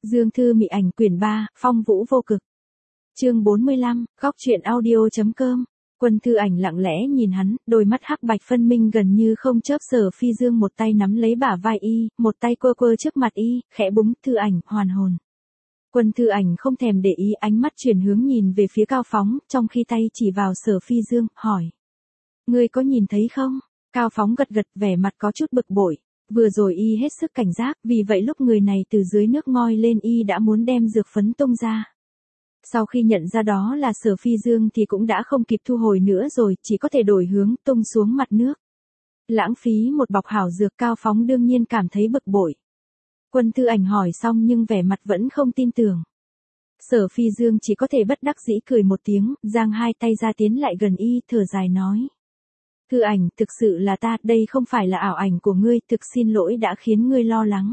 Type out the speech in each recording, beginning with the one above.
Dương Thư Mị Ảnh quyển 3, Phong Vũ Vô Cực. Chương 45, góc truyện audio.com. Quân Thư Ảnh lặng lẽ nhìn hắn, đôi mắt hắc bạch phân minh gần như không chớp. Sở Phi Dương một tay nắm lấy bả vai y, một tay quơ quơ trước mặt y, khẽ búng. Thư Ảnh, hoàn hồn. Quân Thư Ảnh không thèm để ý, ánh mắt chuyển hướng nhìn về phía Cao Phóng, trong khi tay chỉ vào Sở Phi Dương, hỏi. Ngươi có nhìn thấy không? Cao Phóng gật gật, vẻ mặt có chút bực bội. Vừa rồi y hết sức cảnh giác, vì vậy lúc người này từ dưới nước ngoi lên y đã muốn đem dược phấn tung ra. Sau khi nhận ra đó là Sở Phi Dương thì cũng đã không kịp thu hồi nữa rồi, chỉ có thể đổi hướng tung xuống mặt nước. Lãng phí một bọc hảo dược. Cao Phóng đương nhiên cảm thấy bực bội. Quân Thư Ảnh hỏi xong nhưng vẻ mặt vẫn không tin tưởng. Sở Phi Dương chỉ có thể bất đắc dĩ cười một tiếng, giang hai tay ra tiến lại gần y, thở dài nói. Thư Ảnh, thực sự là ta, đây không phải là ảo ảnh của ngươi, thực xin lỗi đã khiến ngươi lo lắng.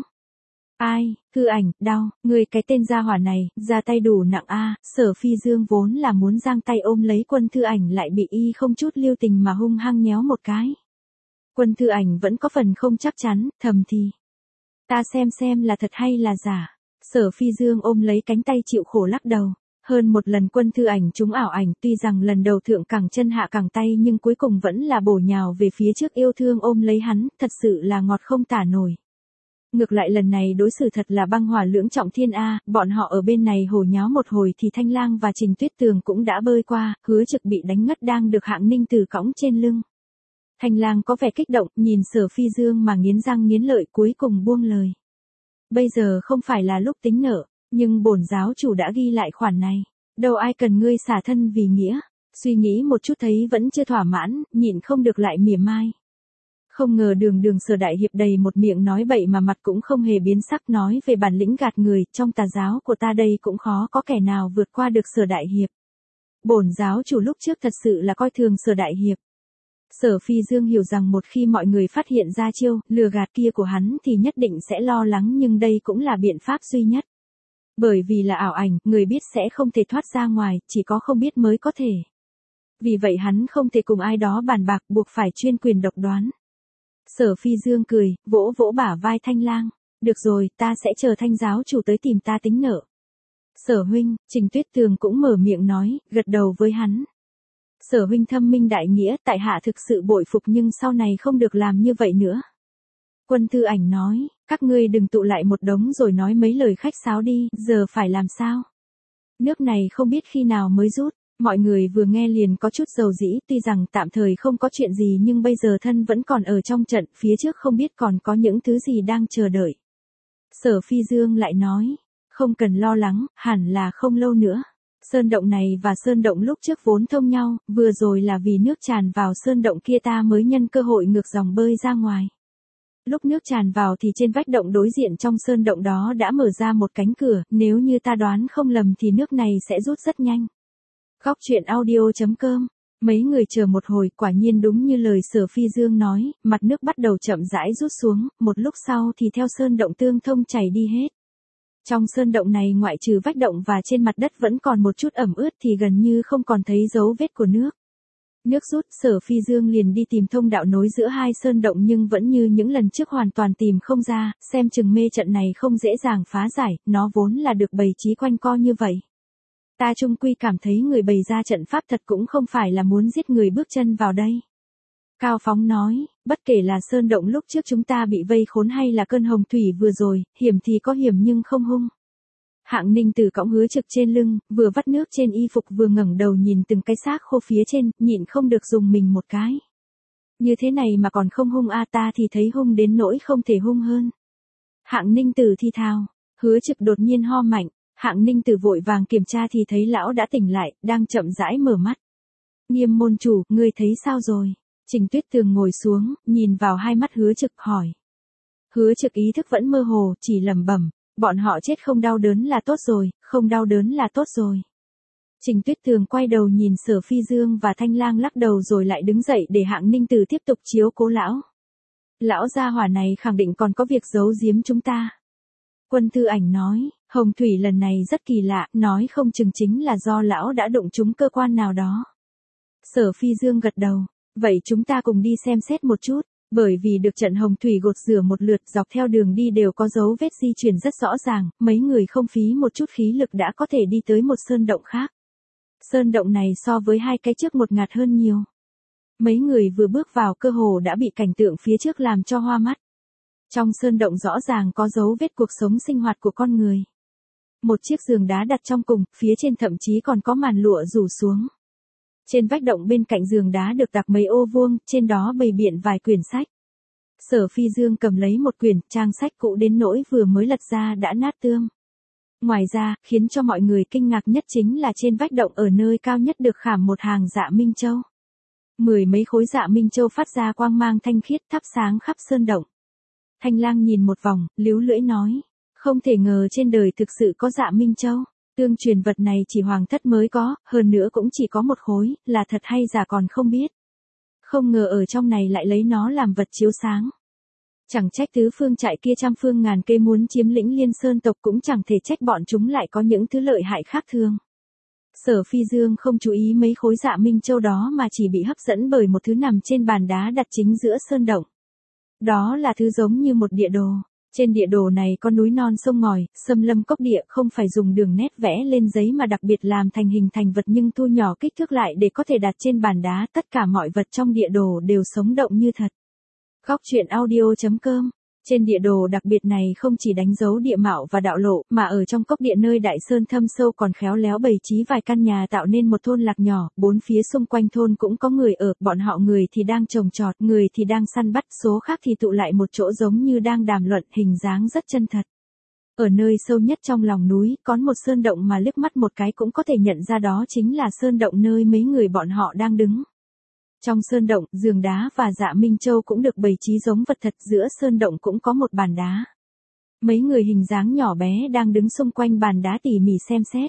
Ai, Thư Ảnh, đau, ngươi cái tên gia hỏa này, ra tay đủ nặng a. Sở Phi Dương vốn là muốn giang tay ôm lấy Quân Thư Ảnh lại bị y không chút lưu tình mà hung hăng nhéo một cái. Quân Thư Ảnh vẫn có phần không chắc chắn, thầm thì. Ta xem là thật hay là giả. Sở Phi Dương ôm lấy cánh tay chịu khổ lắc đầu. Hơn một lần Quân Thư Ảnh trúng ảo ảnh, tuy rằng lần đầu thượng cẳng chân hạ cẳng tay nhưng cuối cùng vẫn là bổ nhào về phía trước, yêu thương ôm lấy hắn, thật sự là ngọt không tả nổi. Ngược lại lần này đối xử thật là băng hỏa lưỡng trọng thiên a. Bọn họ ở bên này hồ nháo một hồi thì Thanh Lang và Trình Tuyết Tường cũng đã bơi qua, Hứa Trực bị đánh ngất đang được Hạng Ninh Tử cõng trên lưng. Thanh Lang có vẻ kích động, nhìn Sở Phi Dương mà nghiến răng nghiến lợi, cuối cùng buông lời. Bây giờ không phải là lúc tính nợ, nhưng bổn giáo chủ đã ghi lại khoản này, đâu ai cần ngươi xả thân vì nghĩa. Suy nghĩ một chút thấy vẫn chưa thỏa mãn, nhịn không được lại mỉa mai. Không ngờ đường Sở đại hiệp đầy một miệng nói bậy mà mặt cũng không hề biến sắc, nói về bản lĩnh gạt người, trong tà giáo của ta đây cũng khó có kẻ nào vượt qua được Sở đại hiệp. Bổn giáo chủ lúc trước thật sự là coi thường Sở đại hiệp. Sở Phi Dương hiểu rằng một khi mọi người phát hiện ra chiêu lừa gạt kia của hắn thì nhất định sẽ lo lắng, nhưng đây cũng là biện pháp duy nhất. Bởi vì là ảo ảnh, người biết sẽ không thể thoát ra ngoài, chỉ có không biết mới có thể. Vì vậy hắn không thể cùng ai đó bàn bạc, buộc phải chuyên quyền độc đoán. Sở Phi Dương cười, vỗ vỗ bả vai Thanh Lang. Được rồi, ta sẽ chờ Thanh giáo chủ tới tìm ta tính nợ. Sở huynh, Trình Tuyết Tường cũng mở miệng nói, gật đầu với hắn. Sở huynh thâm minh đại nghĩa, tại hạ thực sự bội phục, nhưng sau này không được làm như vậy nữa. Quân Thư Ảnh nói, các ngươi đừng tụ lại một đống rồi nói mấy lời khách sáo đi, giờ phải làm sao? Nước này không biết khi nào mới rút. Mọi người vừa nghe liền có chút dầu dĩ, tuy rằng tạm thời không có chuyện gì nhưng bây giờ thân vẫn còn ở trong trận, phía trước không biết còn có những thứ gì đang chờ đợi. Sở Phi Dương lại nói, không cần lo lắng, hẳn là không lâu nữa. Sơn động này và sơn động lúc trước vốn thông nhau, vừa rồi là vì nước tràn vào sơn động kia ta mới nhân cơ hội ngược dòng bơi ra ngoài. Lúc nước tràn vào thì trên vách động đối diện trong sơn động đó đã mở ra một cánh cửa, nếu như ta đoán không lầm thì nước này sẽ rút rất nhanh. Góc truyện audio.com. Mấy người chờ một hồi, quả nhiên đúng như lời Sở Phi Dương nói, mặt nước bắt đầu chậm rãi rút xuống, một lúc sau thì theo sơn động tương thông chảy đi hết. Trong sơn động này ngoại trừ vách động và trên mặt đất vẫn còn một chút ẩm ướt thì gần như không còn thấy dấu vết của nước. Nước rút, Sở Phi Dương liền đi tìm thông đạo nối giữa hai sơn động nhưng vẫn như những lần trước hoàn toàn tìm không ra, xem chừng mê trận này không dễ dàng phá giải, nó vốn là được bày trí quanh co như vậy. Ta chung quy cảm thấy người bày ra trận pháp thật cũng không phải là muốn giết người bước chân vào đây. Cao Phóng nói, bất kể là sơn động lúc trước chúng ta bị vây khốn hay là cơn hồng thủy vừa rồi, hiểm thì có hiểm nhưng không hung. Hạng Ninh Tử cõng Hứa Trực trên lưng, vừa vắt nước trên y phục vừa ngẩng đầu nhìn từng cái xác khô phía trên, nhịn không được dùng mình một cái. Như thế này mà còn không hung a, ta thì thấy hung đến nỗi không thể hung hơn. Hạng Ninh Tử thi thào, Hứa Trực đột nhiên ho mạnh, Hạng Ninh Tử vội vàng kiểm tra thì thấy lão đã tỉnh lại, đang chậm rãi mở mắt. Nghiêm môn chủ, ngươi thấy sao rồi? Trình Tuyết Tường ngồi xuống, nhìn vào hai mắt Hứa Trực hỏi. Hứa Trực ý thức vẫn mơ hồ, chỉ lẩm bẩm, bọn họ chết không đau đớn là tốt rồi, không đau đớn là tốt rồi. Trình Tuyết Tường quay đầu nhìn Sở Phi Dương và Thanh Lang lắc đầu rồi lại đứng dậy để Hạng Ninh Tử tiếp tục chiếu cố lão. Lão gia hỏa này khẳng định còn có việc giấu giếm chúng ta. Quân Thư Ảnh nói, hồng thủy lần này rất kỳ lạ, nói không chừng chính là do lão đã đụng trúng cơ quan nào đó. Sở Phi Dương gật đầu. Vậy chúng ta cùng đi xem xét một chút. Bởi vì được trận hồng thủy gột rửa một lượt, dọc theo đường đi đều có dấu vết di chuyển rất rõ ràng, mấy người không phí một chút khí lực đã có thể đi tới một sơn động khác. Sơn động này so với hai cái trước một ngạt hơn nhiều. Mấy người vừa bước vào cơ hồ đã bị cảnh tượng phía trước làm cho hoa mắt. Trong sơn động rõ ràng có dấu vết cuộc sống sinh hoạt của con người. Một chiếc giường đá đặt trong cùng, phía trên thậm chí còn có màn lụa rủ xuống. Trên vách động bên cạnh giường đá được đặt mấy ô vuông, trên đó bày biện vài quyển sách. Sở Phi Dương cầm lấy một quyển, trang sách cũ đến nỗi vừa mới lật ra đã nát tương. Ngoài ra, khiến cho mọi người kinh ngạc nhất chính là trên vách động ở nơi cao nhất được khảm một hàng dạ minh châu. 10 mấy khối dạ minh châu phát ra quang mang thanh khiết thắp sáng khắp sơn động. Thanh Lang nhìn một vòng, líu lưỡi nói, không thể ngờ trên đời thực sự có dạ minh châu. Tương truyền vật này chỉ hoàng thất mới có, hơn nữa cũng chỉ có một khối, là thật hay giả còn không biết. Không ngờ ở trong này lại lấy nó làm vật chiếu sáng. Chẳng trách tứ phương trại kia trăm phương ngàn kế muốn chiếm lĩnh Liên Sơn tộc, cũng chẳng thể trách bọn chúng lại có những thứ lợi hại khác thường. Sở Phi Dương không chú ý mấy khối dạ minh châu đó mà chỉ bị hấp dẫn bởi một thứ nằm trên bàn đá đặt chính giữa sơn động. Đó là thứ giống như một địa đồ. Trên địa đồ này có núi non sông ngòi, xâm lâm cốc địa, không phải dùng đường nét vẽ lên giấy mà đặc biệt làm thành hình thành vật nhưng thu nhỏ kích thước lại để có thể đặt trên bàn đá. Tất cả mọi vật trong địa đồ đều sống động như thật. Góc truyện audio.com. Trên địa đồ đặc biệt này không chỉ đánh dấu địa mạo và đạo lộ, mà ở trong cốc địa nơi đại sơn thâm sâu còn khéo léo bày trí vài căn nhà tạo nên một thôn lạc nhỏ, bốn phía xung quanh thôn cũng có người ở, bọn họ người thì đang trồng trọt, người thì đang săn bắt, số khác thì tụ lại một chỗ giống như đang đàm luận, hình dáng rất chân thật. Ở nơi sâu nhất trong lòng núi, có một sơn động mà liếc mắt một cái cũng có thể nhận ra đó chính là sơn động nơi mấy người bọn họ đang đứng. Trong sơn động, giường đá và dạ minh châu cũng được bày trí giống vật thật, giữa sơn động cũng có một bàn đá. Mấy người hình dáng nhỏ bé đang đứng xung quanh bàn đá tỉ mỉ xem xét.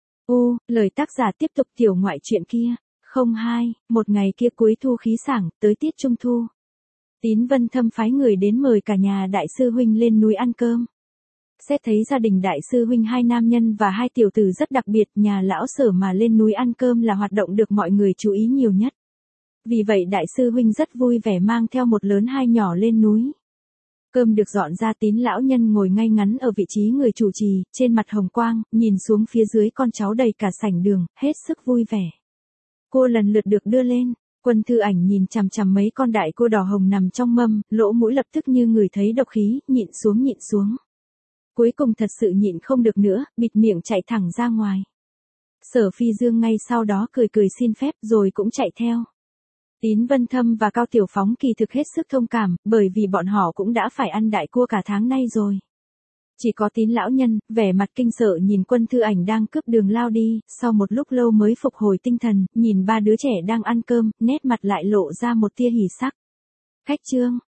Lời tác giả tiếp tục tiểu ngoại truyện kia. 02, một ngày kia cuối thu khí sảng, tới tiết trung thu. Tín Vân Thâm phái người đến mời cả nhà đại sư huynh lên núi ăn cơm. Xét thấy gia đình đại sư huynh hai nam nhân và hai tiểu tử rất đặc biệt, nhà lão Sở mà lên núi ăn cơm là hoạt động được mọi người chú ý nhiều nhất. Vì vậy đại sư huynh rất vui vẻ mang theo một lớn hai nhỏ lên núi. Cơm được dọn ra, Tín lão nhân ngồi ngay ngắn ở vị trí người chủ trì, trên mặt hồng quang, nhìn xuống phía dưới con cháu đầy cả sảnh đường, hết sức vui vẻ. Cua lần lượt được đưa lên, Quân Thư Ảnh nhìn chằm chằm mấy con đại cua đỏ hồng nằm trong mâm, lỗ mũi lập tức như người thấy độc khí, nhịn xuống. Cuối cùng thật sự nhịn không được nữa, bịt miệng chạy thẳng ra ngoài. Sở Phi Dương ngay sau đó cười xin phép rồi cũng chạy theo. Tín Vân Thâm và Cao Tiểu Phóng kỳ thực hết sức thông cảm, bởi vì bọn họ cũng đã phải ăn đại cua cả tháng nay rồi. Chỉ có Tín lão nhân, vẻ mặt kinh sợ nhìn Quân Thư Ảnh đang cướp đường lao đi, sau một lúc lâu mới phục hồi tinh thần, nhìn ba đứa trẻ đang ăn cơm, nét mặt lại lộ ra một tia hỉ sắc. Khách trương,